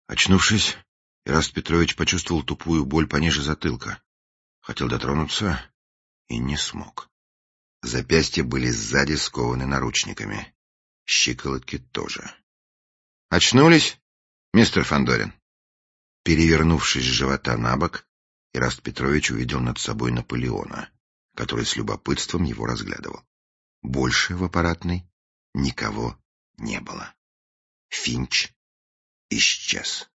Очнувшись, Ираст Петрович почувствовал тупую боль пониже затылка. Хотел дотронуться и не смог. Запястья были сзади скованы наручниками. Щиколотки тоже. «Очнулись, мистер Фандорин?» Перевернувшись с живота на бок, Ираст Петрович увидел над собой Наполеона, который с любопытством его разглядывал. Больше в аппаратной никого не было. Финч исчез.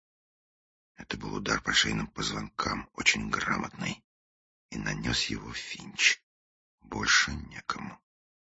Это был удар по шейным позвонкам, очень грамотный, и нанес его Финч. Больше некому.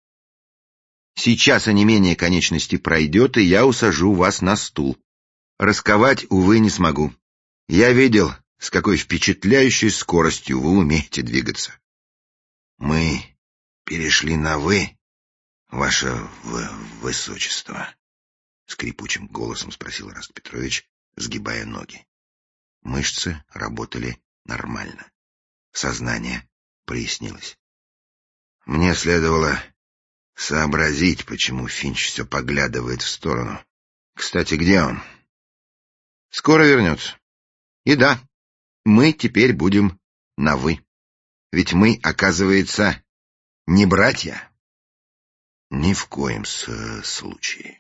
«Сейчас онемение конечности пройдет, и я усажу вас на стул. Расковать, увы, не смогу. Я видел, с какой впечатляющей скоростью вы умеете двигаться». «Мы перешли на «вы», ваше высочество?» — скрипучим голосом спросил Ираст Петрович, сгибая ноги. Мышцы работали нормально. Сознание прояснилось. «Мне следовало сообразить, почему Финч все поглядывает в сторону. Кстати, где он?» «Скоро вернется. И да, мы теперь будем на «вы». Ведь мы, оказывается, не братья». «Ни в коем случае».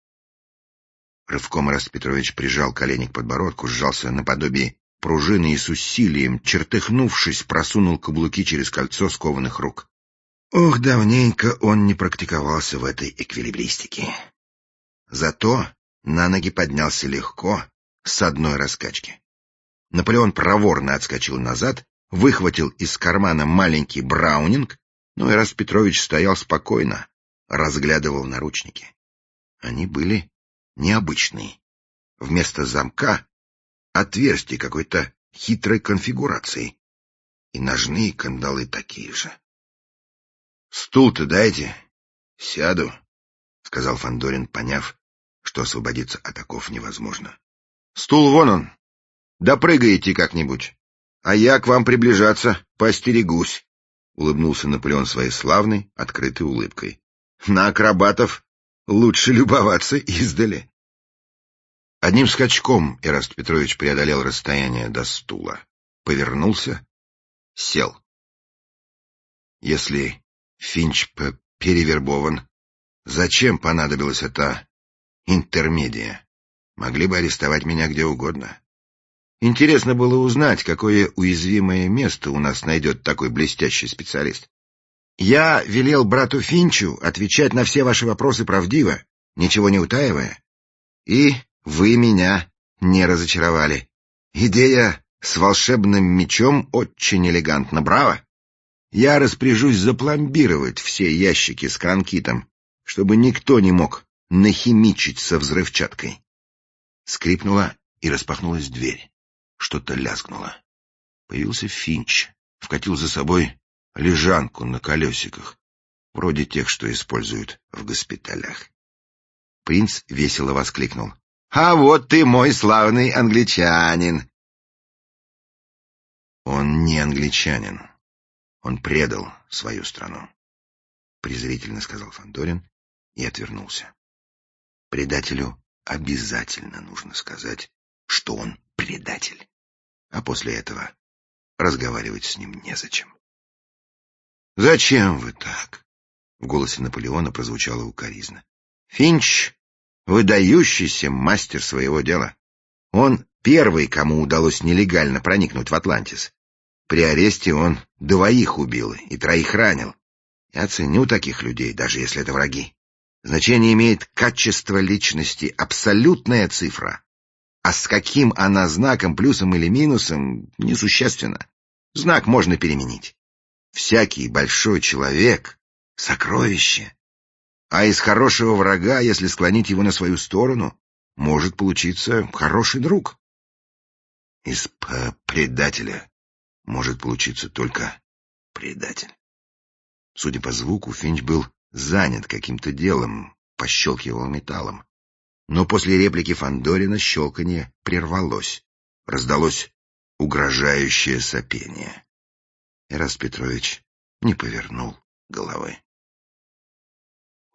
Рывком Ираст Петрович прижал колени к подбородку, сжался наподобие пружины и с усилием, чертыхнувшись, просунул каблуки через кольцо скованных рук. Ох, давненько он не практиковался в этой эквилибристике. Зато на ноги поднялся легко, с одной раскачки. Наполеон проворно отскочил назад, выхватил из кармана маленький браунинг, но Ираст Петрович стоял спокойно, разглядывал наручники. Они были необычные. Вместо замка — отверстие какой-то хитрой конфигурации. И ножные кандалы такие же. «Стул-то дайте. Сяду», — сказал Фандорин, поняв, что освободиться от оков невозможно. «Стул вон он. Допрыгаете как-нибудь. А я к вам приближаться поостерегусь», — улыбнулся Наполеон своей славной, открытой улыбкой. «На акробатов лучше любоваться издали». Одним скачком Ираст Петрович преодолел расстояние до стула, повернулся, сел. Если Финч перевербован, зачем понадобилась эта интермедия? Могли бы арестовать меня где угодно. Интересно было узнать, какое уязвимое место у нас найдет такой блестящий специалист. Я велел брату Финчу отвечать на все ваши вопросы правдиво, ничего не утаивая. И вы меня не разочаровали. Идея с волшебным мечом очень элегантна, браво! Я распоряжусь запломбировать все ящики с кранкитом, чтобы никто не мог нахимичить со взрывчаткой. Скрипнула и распахнулась дверь. Что-то лязгнуло. Появился Финч, вкатил за собой лежанку на колесиках, вроде тех, что используют в госпиталях. Принц весело воскликнул: «А вот ты мой славный англичанин!» Он не англичанин. Он предал свою страну, — презрительно сказал Фандорин и отвернулся. Предателю обязательно нужно сказать, что он предатель, а после этого разговаривать с ним незачем. «Зачем вы так?» — в голосе Наполеона прозвучала укоризна. «Финч — выдающийся мастер своего дела. Он первый, кому удалось нелегально проникнуть в Атлантис. При аресте он 2 убил и 3 ранил. Я ценю таких людей, даже если это враги. Значение имеет качество личности, абсолютная цифра. А с каким она знаком, плюсом или минусом, несущественно. Знак можно переменить. Всякий большой человек — сокровище. А из хорошего врага, если склонить его на свою сторону, может получиться хороший друг. Из предателя может получиться только предатель. Судя по звуку, Финч был занят каким-то делом, пощелкивал металлом. Но после реплики Фандорина щелканье прервалось. Раздалось угрожающее сопение. Ираст Петрович не повернул головы.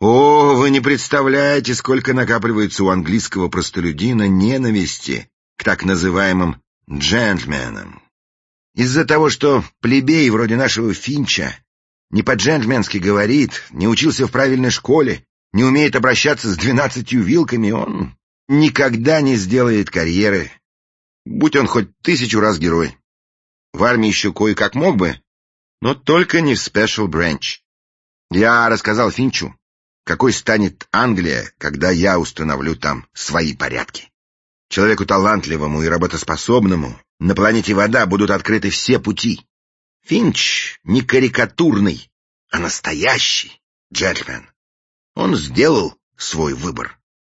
О, вы не представляете, сколько накапливается у английского простолюдина ненависти к так называемым джентльменам. Из-за того, что плебей вроде нашего Финча не по-джентльменски говорит, не учился в правильной школе, не умеет обращаться с 12 вилками, он никогда не сделает карьеры, будь он хоть 1000 раз герой. В армии еще кое-как мог бы, но только не в Special Branch. Я рассказал Финчу, какой станет Англия, когда я установлю там свои порядки. Человеку талантливому и работоспособному на планете Вода будут открыты все пути. Финч не карикатурный, а настоящий джентльмен. Он сделал свой выбор.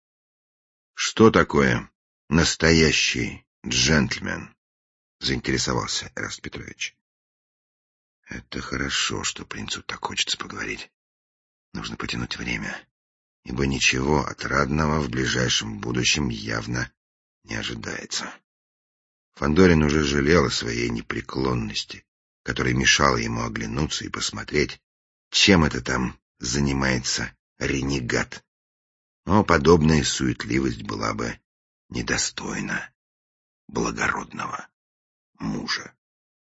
— Что такое настоящий джентльмен? — заинтересовался Эраст Петрович. — Это хорошо, что принцу так хочется поговорить. Нужно потянуть время, ибо ничего отрадного в ближайшем будущем явно не ожидается. Фандорин уже жалел о своей непреклонности, которая мешала ему оглянуться и посмотреть, чем это там занимается ренегат. Но подобная суетливость была бы недостойна благородного мужа.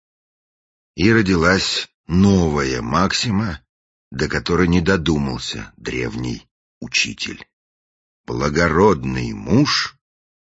И родилась новая максима, до которой не додумался древний учитель. Благородный муж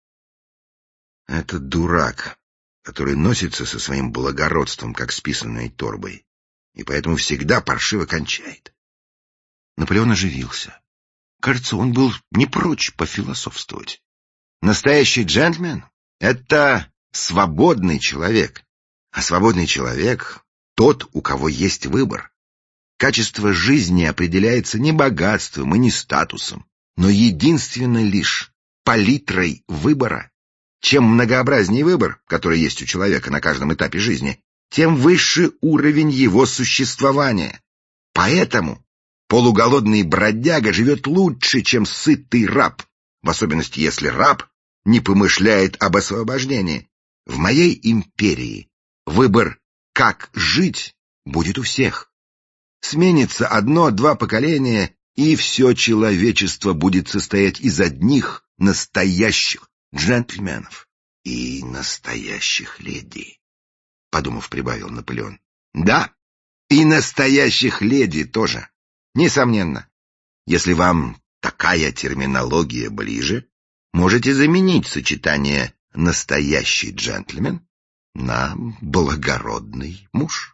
— это дурак, который носится со своим благородством, как с писаной торбой, и поэтому всегда паршиво кончает. Наполеон оживился. Кажется, он был не прочь пофилософствовать. Настоящий джентльмен — это свободный человек, а свободный человек — тот, у кого есть выбор. Качество жизни определяется не богатством и не статусом, но единственно лишь палитрой выбора. Чем многообразнее выбор, который есть у человека на каждом этапе жизни, тем выше уровень его существования. Поэтому полуголодный бродяга живет лучше, чем сытый раб, в особенности если раб не помышляет об освобождении. В моей империи выбор, как жить, будет у всех. Сменится 1-2 поколения, и все человечество будет состоять из одних настоящих джентльменов и настоящих леди, — подумав, прибавил Наполеон. Да, и настоящих леди тоже, несомненно. Если вам такая терминология ближе, можете заменить сочетание «настоящий джентльмен» на «благородный муж».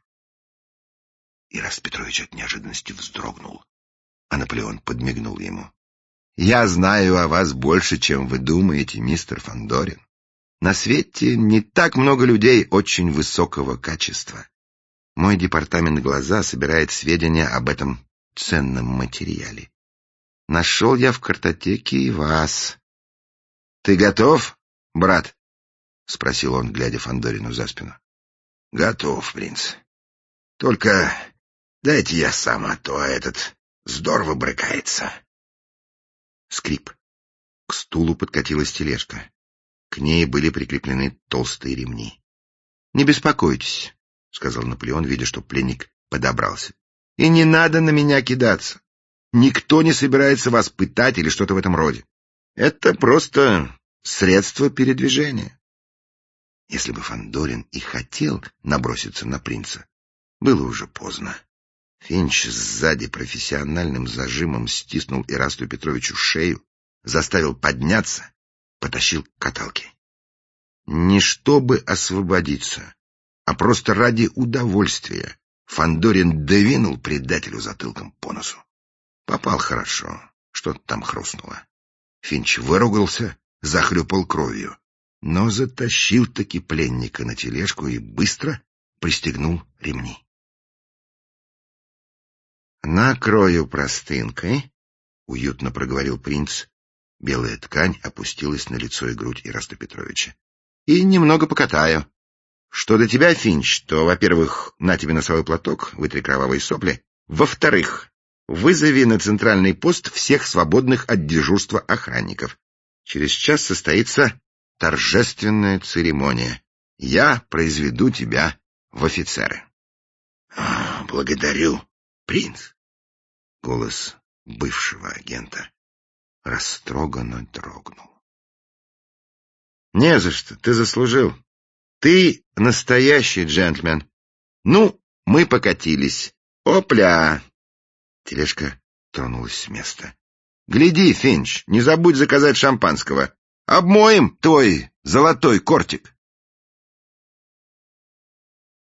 Эраст Петрович от неожиданности вздрогнул, а Наполеон подмигнул ему. — Я знаю о вас больше, чем вы думаете, мистер Фандорин. На свете не так много людей очень высокого качества. Мой департамент «Глаза» собирает сведения об этом ценном материале. Нашел я в картотеке и вас. — Ты готов, брат? — спросил он, глядя Фандорину за спину. — Готов, принц. Только дайте я сам, а то этот здорово брыкается. Скрип. К стулу подкатилась тележка. К ней были прикреплены толстые ремни. — Не беспокойтесь, — сказал Наполеон, видя, что пленник подобрался. — И не надо на меня кидаться. Никто не собирается вас пытать или что-то в этом роде. Это просто средство передвижения. Если бы Фандорин и хотел наброситься на принца, было уже поздно. Финч сзади профессиональным зажимом стиснул Эрасту Петровичу шею, заставил подняться, потащил к каталке. Не чтобы освободиться, а просто ради удовольствия Фандорин двинул предателю затылком по носу. Попал хорошо, что-то там хрустнуло. Финч выругался, захлюпал кровью, но затащил-таки пленника на тележку и быстро пристегнул ремни. «Накрою простынкой», — уютно проговорил принц. Белая ткань опустилась на лицо и грудь Эраста Петровича. «И немного покатаю. Что до тебя, Финч, то, во-первых, на тебе носовой платок, вытри кровавые сопли. Во-вторых, вызови на центральный пост всех свободных от дежурства охранников. Через час состоится торжественная церемония. Я произведу тебя в офицеры». «Благодарю, принц». Голос бывшего агента. Растроганно дрогнул. «Не за что, ты заслужил. Ты настоящий джентльмен. Ну, мы покатились. Опля!» Тележка тронулась с места. «Гляди, Финч, не забудь заказать шампанского. Обмоем твой золотой кортик».